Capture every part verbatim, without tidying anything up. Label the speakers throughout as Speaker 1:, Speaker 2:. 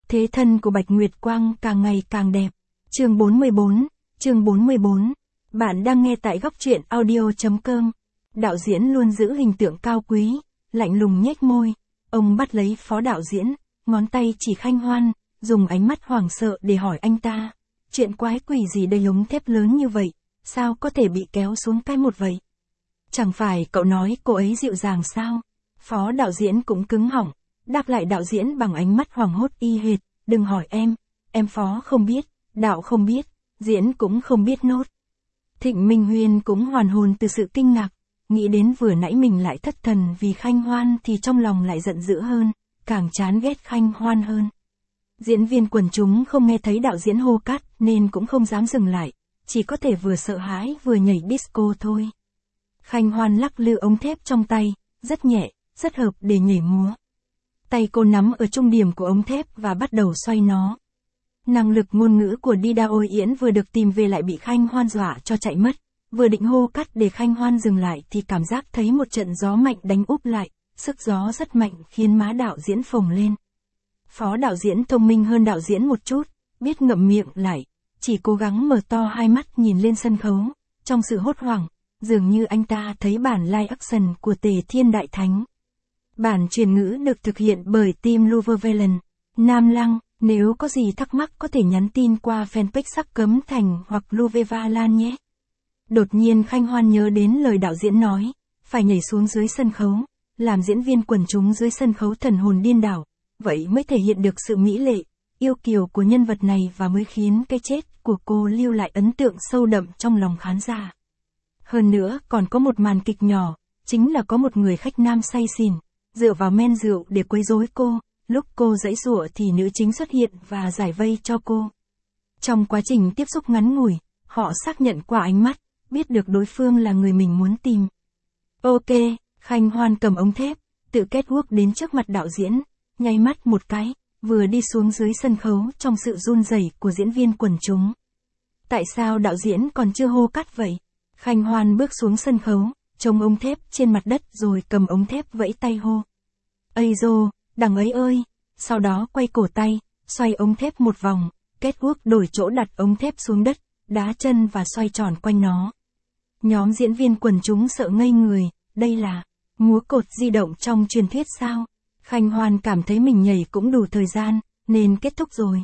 Speaker 1: Thế thân của Bạch Nguyệt Quang càng ngày càng đẹp. Chương bốn mươi bốn, chương bốn mươi bốn. Bạn đang nghe tại góc truyện audio chấm com. Đạo diễn luôn giữ hình tượng cao quý, lạnh lùng nhếch môi. Ông bắt lấy phó đạo diễn, ngón tay chỉ Khanh Hoan, dùng ánh mắt hoảng sợ để hỏi anh ta. Chuyện quái quỷ gì đây, ống thép lớn như vậy, sao có thể bị kéo xuống cái một vậy? Chẳng phải cậu nói cô ấy dịu dàng sao? Phó đạo diễn cũng cứng họng, đáp lại đạo diễn bằng ánh mắt hoảng hốt y hệt. Đừng hỏi em, em phó không biết, đạo không biết, diễn cũng không biết nốt. Thịnh Minh Huyên cũng hoàn hồn từ sự kinh ngạc, nghĩ đến vừa nãy mình lại thất thần vì Khanh Hoan thì trong lòng lại giận dữ hơn, càng chán ghét Khanh Hoan hơn. Diễn viên quần chúng không nghe thấy đạo diễn hô cắt nên cũng không dám dừng lại, chỉ có thể vừa sợ hãi vừa nhảy disco thôi. Khanh Hoan lắc lư ống thép trong tay, rất nhẹ, rất hợp để nhảy múa. Tay cô nắm ở trung điểm của ống thép và bắt đầu xoay nó. Năng lực ngôn ngữ của Đida Ôi Yến vừa được tìm về lại bị Khanh Hoan dọa cho chạy mất. Vừa định hô cắt để Khanh Hoan dừng lại thì cảm giác thấy một trận gió mạnh đánh úp lại, sức gió rất mạnh khiến má đạo diễn phồng lên. Phó đạo diễn thông minh hơn đạo diễn một chút, biết ngậm miệng lại, chỉ cố gắng mở to hai mắt nhìn lên sân khấu. Trong sự hốt hoảng, dường như anh ta thấy bản live action của Tề Thiên Đại Thánh. Bản truyền ngữ được thực hiện bởi team Luvervelen. Nam Lăng, nếu có gì thắc mắc có thể nhắn tin qua fanpage Sắc Cấm Thành hoặc Luveva Lan nhé. Đột nhiên Khanh Hoan nhớ đến lời đạo diễn nói, phải nhảy xuống dưới sân khấu, làm diễn viên quần chúng dưới sân khấu thần hồn điên đảo, vậy mới thể hiện được sự mỹ lệ, yêu kiều của nhân vật này và mới khiến cái chết của cô lưu lại ấn tượng sâu đậm trong lòng khán giả. Hơn nữa còn có một màn kịch nhỏ, chính là có một người khách nam say xỉn, dựa vào men rượu để quấy rối cô, lúc cô giãy giụa thì nữ chính xuất hiện và giải vây cho cô. Trong quá trình tiếp xúc ngắn ngủi, họ xác nhận qua ánh mắt, biết được đối phương là người mình muốn tìm. Ok, Khanh Hoan cầm ống thép, tự catwalk đến trước mặt đạo diễn, nháy mắt một cái, vừa đi xuống dưới sân khấu trong sự run rẩy của diễn viên quần chúng. Tại sao đạo diễn còn chưa hô cắt vậy? Khanh Hoan bước xuống sân khấu, chống ống thép trên mặt đất rồi cầm ống thép vẫy tay hô. Ây dô, đằng ấy ơi, sau đó quay cổ tay, xoay ống thép một vòng, catwalk đổi chỗ đặt ống thép xuống đất, đá chân và xoay tròn quanh nó. Nhóm diễn viên quần chúng sợ ngây người, đây là múa cột di động trong truyền thuyết sao? Khanh Hoan cảm thấy mình nhảy cũng đủ thời gian, nên kết thúc rồi.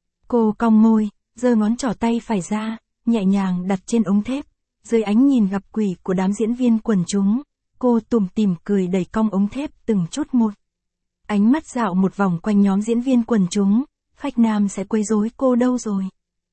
Speaker 1: Cô cong môi, giơ ngón trỏ tay phải ra, nhẹ nhàng đặt trên ống thép, dưới ánh nhìn gặp quỷ của đám diễn viên quần chúng, cô tủm tỉm cười đẩy cong ống thép từng chút một. Ánh mắt dạo một vòng quanh nhóm diễn viên quần chúng, khách nam sẽ quấy rối cô đâu rồi?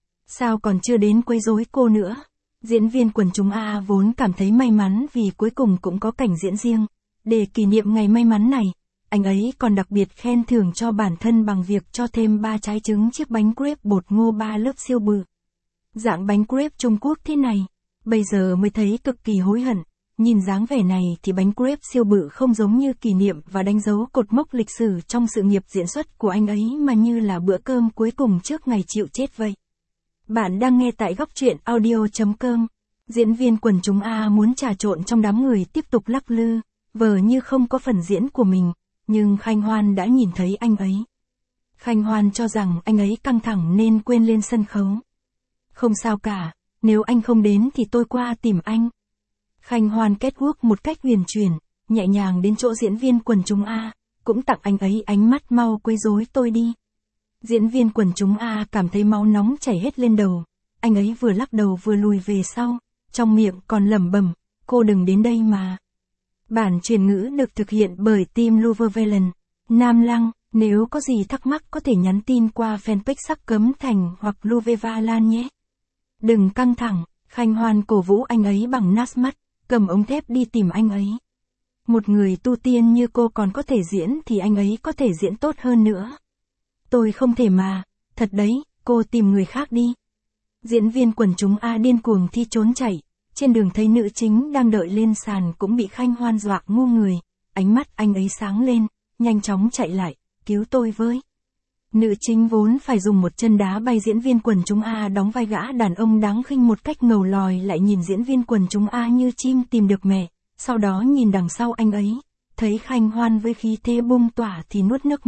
Speaker 1: Sao còn chưa đến quấy rối cô nữa? Diễn viên quần chúng A vốn cảm thấy may mắn vì cuối cùng cũng có cảnh diễn riêng. Để kỷ niệm ngày may mắn này, anh ấy còn đặc biệt khen thưởng cho bản thân bằng việc cho thêm ba trái trứng chiếc bánh crepe bột ngô ba lớp siêu bự. Dạng bánh crepe Trung Quốc thế này, bây giờ mới thấy cực kỳ hối hận. Nhìn dáng vẻ này thì bánh crepe siêu bự không giống như kỷ niệm và đánh dấu cột mốc lịch sử trong sự nghiệp diễn xuất của anh ấy mà như là bữa cơm cuối cùng trước ngày chịu chết vậy. Bạn đang nghe tại góc truyện audio chấm com. Diễn viên quần chúng A muốn trà trộn trong đám người tiếp tục lắc lư, vờ như không có phần diễn của mình, nhưng Khanh Hoan đã nhìn thấy anh ấy. Khanh Hoan cho rằng anh ấy căng thẳng nên quên lên sân khấu. Không sao cả, nếu anh không đến thì tôi qua tìm anh. Khanh Hoan catwalk một cách huyền chuyển, nhẹ nhàng đến chỗ diễn viên quần chúng A, cũng tặng anh ấy ánh mắt mau quấy rối tôi đi. Diễn viên quần chúng A cảm thấy máu nóng chảy hết lên đầu, anh ấy vừa lắc đầu vừa lùi về sau, trong miệng còn lẩm bẩm, cô đừng đến đây mà. Bản truyền ngữ được thực hiện bởi team Luvervelen. Nam Lăng, nếu có gì thắc mắc có thể nhắn tin qua fanpage Sắc Cấm Thành hoặc Luveva Lan nhé. Đừng căng thẳng, Khanh Hoan cổ vũ anh ấy bằng nát mắt, cầm ống thép đi tìm anh ấy. Một người tu tiên như cô còn có thể diễn thì anh ấy có thể diễn tốt hơn nữa. Tôi không thể mà, thật đấy, cô tìm người khác đi. Diễn viên quần chúng A điên cuồng thi trốn chạy, trên đường thấy nữ chính đang đợi lên sàn cũng bị Khanh Hoan dọa ngu người, ánh mắt anh ấy sáng lên, nhanh chóng chạy lại, cứu tôi với. Nữ chính vốn phải dùng một chân đá bay diễn viên quần chúng A đóng vai gã đàn ông đáng khinh một cách ngầu lòi lại nhìn diễn viên quần chúng A như chim tìm được mẹ, sau đó nhìn đằng sau anh ấy, thấy Khanh Hoan với khí thế bung tỏa thì nuốt nước miếng,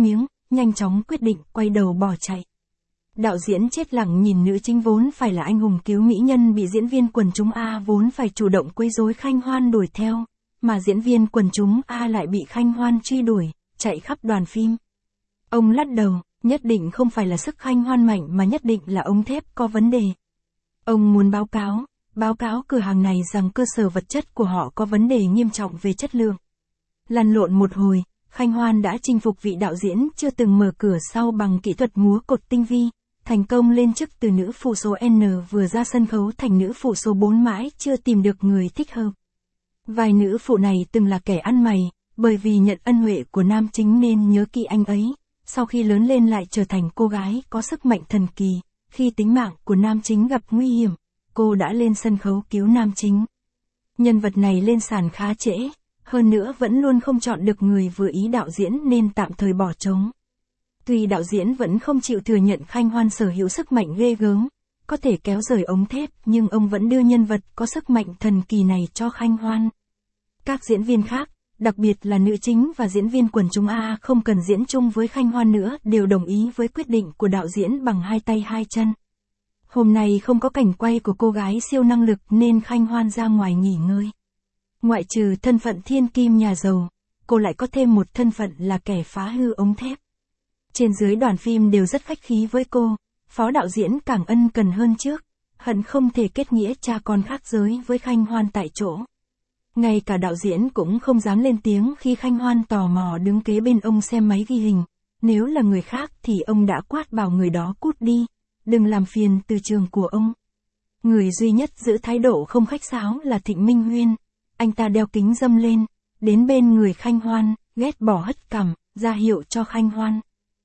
Speaker 1: nhanh chóng quyết định quay đầu bỏ chạy. Đạo diễn chết lặng nhìn nữ chính vốn phải là anh hùng cứu mỹ nhân bị diễn viên quần chúng A vốn phải chủ động quấy rối Khanh Hoan đuổi theo, mà diễn viên quần chúng A lại bị Khanh Hoan truy đuổi, chạy khắp đoàn phim. Ông lắc đầu, nhất định không phải là sức Khanh Hoan mạnh mà nhất định là ống thép có vấn đề. Ông muốn báo cáo, báo cáo cửa hàng này rằng cơ sở vật chất của họ có vấn đề nghiêm trọng về chất lượng. Lăn lộn một hồi, Khanh Hoan đã chinh phục vị đạo diễn chưa từng mở cửa sau bằng kỹ thuật múa cột tinh vi, thành công lên chức từ nữ phụ số N vừa ra sân khấu thành nữ phụ số bốn mãi chưa tìm được người thích hợp. Vai nữ phụ này từng là kẻ ăn mày, bởi vì nhận ân huệ của nam chính nên nhớ kỹ anh ấy, sau khi lớn lên lại trở thành cô gái có sức mạnh thần kỳ, khi tính mạng của nam chính gặp nguy hiểm, cô đã lên sân khấu cứu nam chính. Nhân vật này lên sàn khá trễ, hơn nữa vẫn luôn không chọn được người vừa ý đạo diễn nên tạm thời bỏ trống. Tuy đạo diễn vẫn không chịu thừa nhận Khanh Hoan sở hữu sức mạnh ghê gớm, có thể kéo rời ống thép, nhưng ông vẫn đưa nhân vật có sức mạnh thần kỳ này cho Khanh Hoan. Các diễn viên khác, đặc biệt là nữ chính và diễn viên quần chúng A không cần diễn chung với Khanh Hoan nữa đều đồng ý với quyết định của đạo diễn bằng hai tay hai chân. Hôm nay không có cảnh quay của cô gái siêu năng lực nên Khanh Hoan ra ngoài nghỉ ngơi. Ngoại trừ thân phận thiên kim nhà giàu, cô lại có thêm một thân phận là kẻ phá hư ống thép. Trên dưới đoàn phim đều rất khách khí với cô, phó đạo diễn càng ân cần hơn trước, hận không thể kết nghĩa cha con khác giới với Khanh Hoan tại chỗ. Ngay cả đạo diễn cũng không dám lên tiếng khi Khanh Hoan tò mò đứng kế bên ông xem máy ghi hình, nếu là người khác thì ông đã quát bảo người đó cút đi, đừng làm phiền từ trường của ông. Người duy nhất giữ thái độ không khách sáo là Thịnh Minh Huyên, anh ta đeo kính râm lên, đến bên người Khanh Hoan, ghét bỏ hất cằm, ra hiệu cho Khanh Hoan.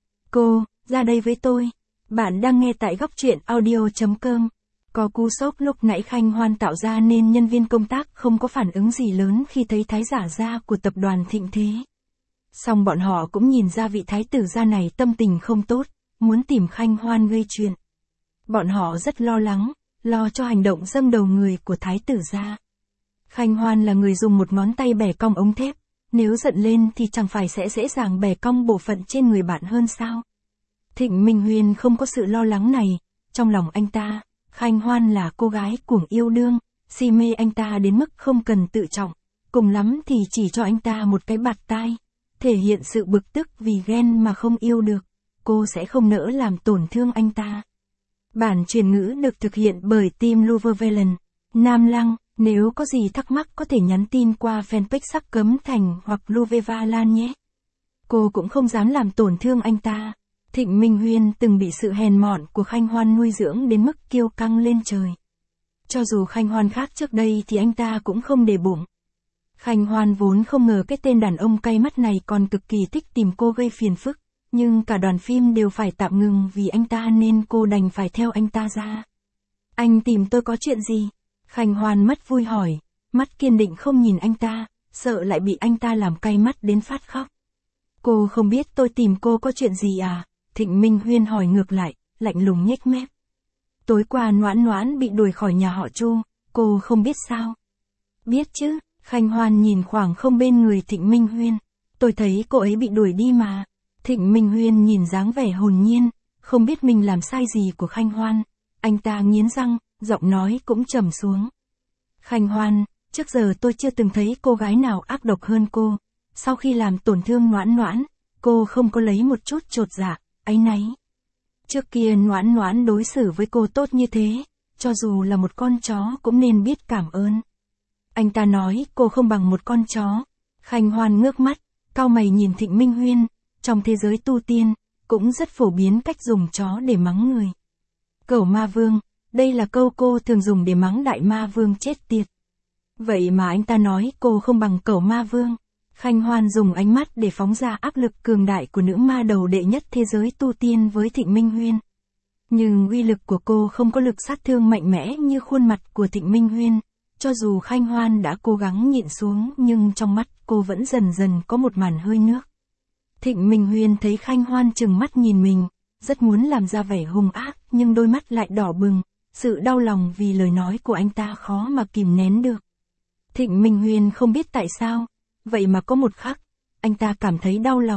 Speaker 1: Cô, ra đây với tôi. Bạn đang nghe tại góc truyện audio chấm com. Có cú sốc lúc nãy Khanh Hoan tạo ra nên nhân viên công tác không có phản ứng gì lớn khi thấy thái giả gia của tập đoàn Thịnh Thế. Song bọn họ cũng nhìn ra vị thái tử gia này tâm tình không tốt, muốn tìm Khanh Hoan gây chuyện. Bọn họ rất lo lắng, lo cho hành động dâng đầu người của thái tử gia. Khanh Hoan là người dùng một ngón tay bẻ cong ống thép, nếu giận lên thì chẳng phải sẽ dễ dàng bẻ cong bộ phận trên người bạn hơn sao? Thịnh Minh Huyên không có sự lo lắng này, trong lòng anh ta, Khanh Hoan là cô gái cuồng yêu đương, si mê anh ta đến mức không cần tự trọng, cùng lắm thì chỉ cho anh ta một cái bạt tai, thể hiện sự bực tức vì ghen mà không yêu được, cô sẽ không nỡ làm tổn thương anh ta. Bản truyền ngữ được thực hiện bởi team Luvervelen, Nam Lăng, nếu có gì thắc mắc có thể nhắn tin qua fanpage Sắc Cấm Thành hoặc Luveva Lan nhé. Cô cũng không dám làm tổn thương anh ta. Thịnh Minh Huyên từng bị sự hèn mọn của Khanh Hoan nuôi dưỡng đến mức kiêu căng lên trời. Cho dù Khanh Hoan khác trước đây thì anh ta cũng không để bụng. Khanh Hoan vốn không ngờ cái tên đàn ông cay mắt này còn cực kỳ thích tìm cô gây phiền phức, nhưng cả đoàn phim đều phải tạm ngừng vì anh ta nên cô đành phải theo anh ta ra. Anh tìm tôi có chuyện gì? Khanh Hoan mất vui hỏi, mắt kiên định không nhìn anh ta, sợ lại bị anh ta làm cay mắt đến phát khóc. Cô không biết tôi tìm cô có chuyện gì à? Thịnh Minh Huyên hỏi ngược lại, lạnh lùng nhếch mép. Tối qua Noãn Noãn bị đuổi khỏi nhà họ Chu, cô không biết sao? Biết chứ, Khanh Hoan nhìn khoảng không bên người Thịnh Minh Huyên. Tôi thấy cô ấy bị đuổi đi mà. Thịnh Minh Huyên nhìn dáng vẻ hồn nhiên, không biết mình làm sai gì của Khanh Hoan. Anh ta nghiến răng, giọng nói cũng trầm xuống. Khanh Hoan, trước giờ tôi chưa từng thấy cô gái nào ác độc hơn cô. Sau khi làm tổn thương Noãn Noãn, cô không có lấy một chút chột dạ, áy náy. Trước kia Noãn Noãn đối xử với cô tốt như thế, cho dù là một con chó cũng nên biết cảm ơn. Anh ta nói cô không bằng một con chó. Khanh Hoan ngước mắt, cau mày nhìn Thịnh Minh Huyên, trong thế giới tu tiên, cũng rất phổ biến cách dùng chó để mắng người. Cẩu ma vương, đây là câu cô thường dùng để mắng đại ma vương chết tiệt. Vậy mà anh ta nói cô không bằng cẩu ma vương. Khanh Hoan dùng ánh mắt để phóng ra áp lực cường đại của nữ ma đầu đệ nhất thế giới tu tiên với Thịnh Minh Huyên. Nhưng uy lực của cô không có lực sát thương mạnh mẽ như khuôn mặt của Thịnh Minh Huyên. Cho dù Khanh Hoan đã cố gắng nhịn xuống nhưng trong mắt cô vẫn dần dần có một màn hơi nước. Thịnh Minh Huyên thấy Khanh Hoan trừng mắt nhìn mình, rất muốn làm ra vẻ hung ác nhưng đôi mắt lại đỏ bừng, sự đau lòng vì lời nói của anh ta khó mà kìm nén được. Thịnh Minh Huyên không biết tại sao, vậy mà có một khắc, anh ta cảm thấy đau lòng,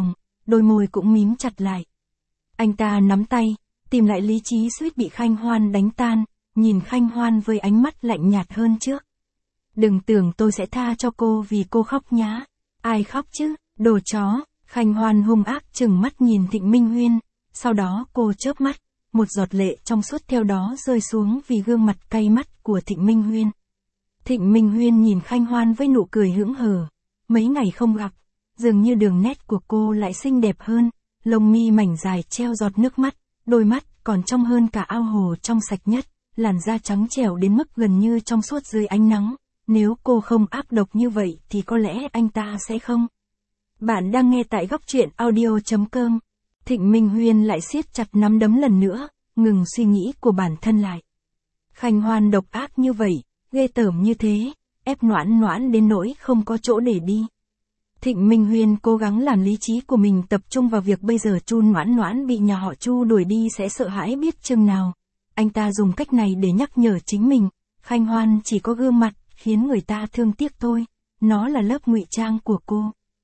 Speaker 1: đôi môi cũng mím chặt lại. Anh ta nắm tay, tìm lại lý trí suýt bị Khanh Hoan đánh tan, nhìn Khanh Hoan với ánh mắt lạnh nhạt hơn trước. Đừng tưởng tôi sẽ tha cho cô vì cô khóc nhá. Ai khóc chứ, đồ chó. Khanh Hoan hung ác trừng mắt nhìn Thịnh Minh Huyên, sau đó cô chớp mắt, một giọt lệ trong suốt theo đó rơi xuống vì gương mặt cay mắt của Thịnh Minh Huyên. Thịnh Minh Huyên nhìn Khanh Hoan với nụ cười hững hờ. Mấy ngày không gặp, dường như đường nét của cô lại xinh đẹp hơn, lông mi mảnh dài treo giọt nước mắt, đôi mắt còn trong hơn cả ao hồ trong sạch nhất, làn da trắng trẻo đến mức gần như trong suốt dưới ánh nắng. Nếu cô không ác độc như vậy thì có lẽ anh ta sẽ không. Bạn đang nghe tại góc truyện audio chấm com. Thịnh Minh Huyên lại siết chặt nắm đấm lần nữa, ngừng suy nghĩ của bản thân lại. Khanh Hoan độc ác như vậy, ghê tởm như thế, ép Noãn Noãn đến nỗi không có chỗ để đi. Thịnh Minh Huyên cố gắng làm lý trí của mình tập trung vào việc bây giờ Chu Noãn Noãn bị nhà họ Chu đuổi đi sẽ sợ hãi biết chừng nào. Anh ta dùng cách này để nhắc nhở chính mình, Khanh Hoan chỉ có gương mặt, khiến người ta thương tiếc thôi, nó là lớp ngụy trang của cô.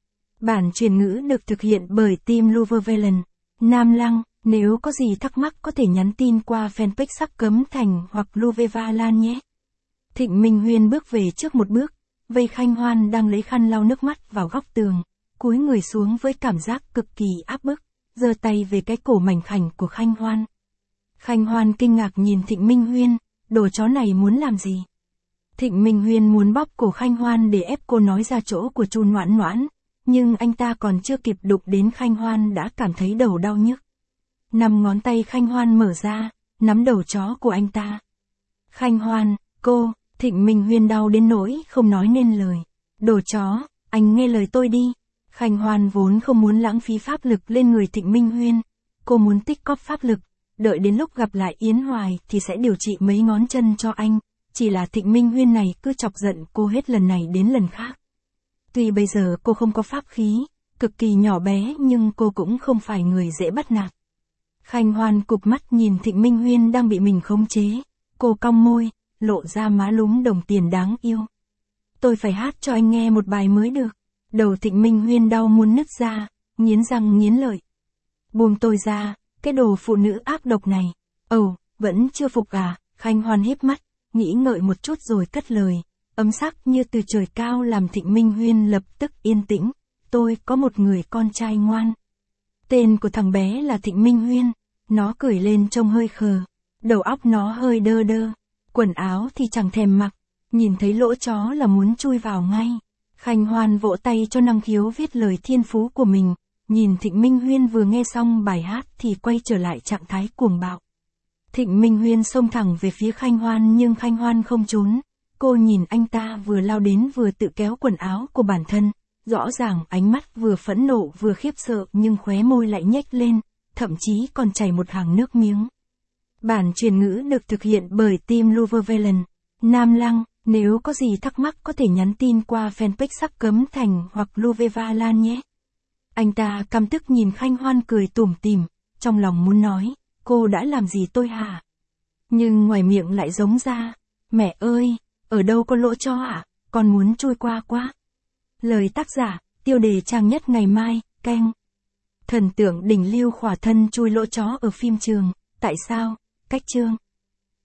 Speaker 1: Bản truyền ngữ được thực hiện bởi team Lovervelen. Nam Lăng, nếu có gì thắc mắc có thể nhắn tin qua fanpage Sắc Cấm Thành hoặc Loveva Lan nhé. Thịnh Minh Huyên bước về trước một bước, vây Khanh Hoan đang lấy khăn lau nước mắt vào góc tường, cúi người xuống với cảm giác cực kỳ áp bức, giơ tay về cái cổ mảnh khảnh của Khanh Hoan. Khanh Hoan kinh ngạc nhìn Thịnh Minh Huyên, đồ chó này muốn làm gì? Thịnh Minh Huyên muốn bóp cổ Khanh Hoan để ép cô nói ra chỗ của Chu Noãn Noãn, nhưng anh ta còn chưa kịp đụng đến Khanh Hoan đã cảm thấy đầu đau nhức. Năm ngón tay Khanh Hoan mở ra, nắm đầu chó của anh ta. Khanh Hoan, cô, Thịnh Minh Huyên đau đến nỗi không nói nên lời. Đồ chó, anh nghe lời tôi đi. Khanh Hoan vốn không muốn lãng phí pháp lực lên người Thịnh Minh Huyên. Cô muốn tích cóp pháp lực, đợi đến lúc gặp lại Yến Hoài thì sẽ điều trị mấy ngón chân cho anh. Chỉ là Thịnh Minh Huyên này cứ chọc giận cô hết lần này đến lần khác. Tuy bây giờ cô không có pháp khí, cực kỳ nhỏ bé nhưng cô cũng không phải người dễ bắt nạt. Khanh Hoan cụp mắt nhìn Thịnh Minh Huyên đang bị mình khống chế. Cô cong môi, lộ ra má lúm đồng tiền đáng yêu. Tôi phải hát cho anh nghe một bài mới được. Đầu Thịnh Minh Huyên đau muốn nứt ra, nghiến răng nghiến lợi. Buông tôi ra, cái đồ phụ nữ ác độc này. Ồ, oh, vẫn chưa phục à? Khanh Hoan híp mắt, nghĩ ngợi một chút rồi cất lời. Ấm sắc như từ trời cao làm Thịnh Minh Huyên lập tức yên tĩnh. Tôi có một người con trai ngoan. Tên của thằng bé là Thịnh Minh Huyên. Nó cười lên trông hơi khờ. Đầu óc nó hơi đơ đơ. Quần áo thì chẳng thèm mặc. Nhìn thấy lỗ chó là muốn chui vào ngay. Khanh Hoan vỗ tay cho năng khiếu viết lời thiên phú của mình. Nhìn Thịnh Minh Huyên vừa nghe xong bài hát thì quay trở lại trạng thái cuồng bạo. Thịnh Minh Huyên xông thẳng về phía Khanh Hoan nhưng Khanh Hoan không trốn. Cô nhìn anh ta vừa lao đến vừa tự kéo quần áo của bản thân. Rõ ràng ánh mắt vừa phẫn nộ vừa khiếp sợ nhưng khóe môi lại nhếch lên, thậm chí còn chảy một hàng nước miếng. Bản truyền ngữ được thực hiện bởi team Lovervelen. Nam Lăng, nếu có gì thắc mắc có thể nhắn tin qua fanpage Sắc Cấm Thành hoặc Loveva Lan nhé. Anh ta căm tức nhìn Khanh Hoan cười tủm tỉm, trong lòng muốn nói, cô đã làm gì tôi hả? Nhưng ngoài miệng lại giống ra, mẹ ơi, ở đâu có lỗ chó ạ, à? Con muốn chui qua quá. Lời tác giả, tiêu đề trang nhất ngày mai, canh. Thần tượng đỉnh lưu khỏa thân chui lỗ chó ở phim trường, tại sao? Cách chương.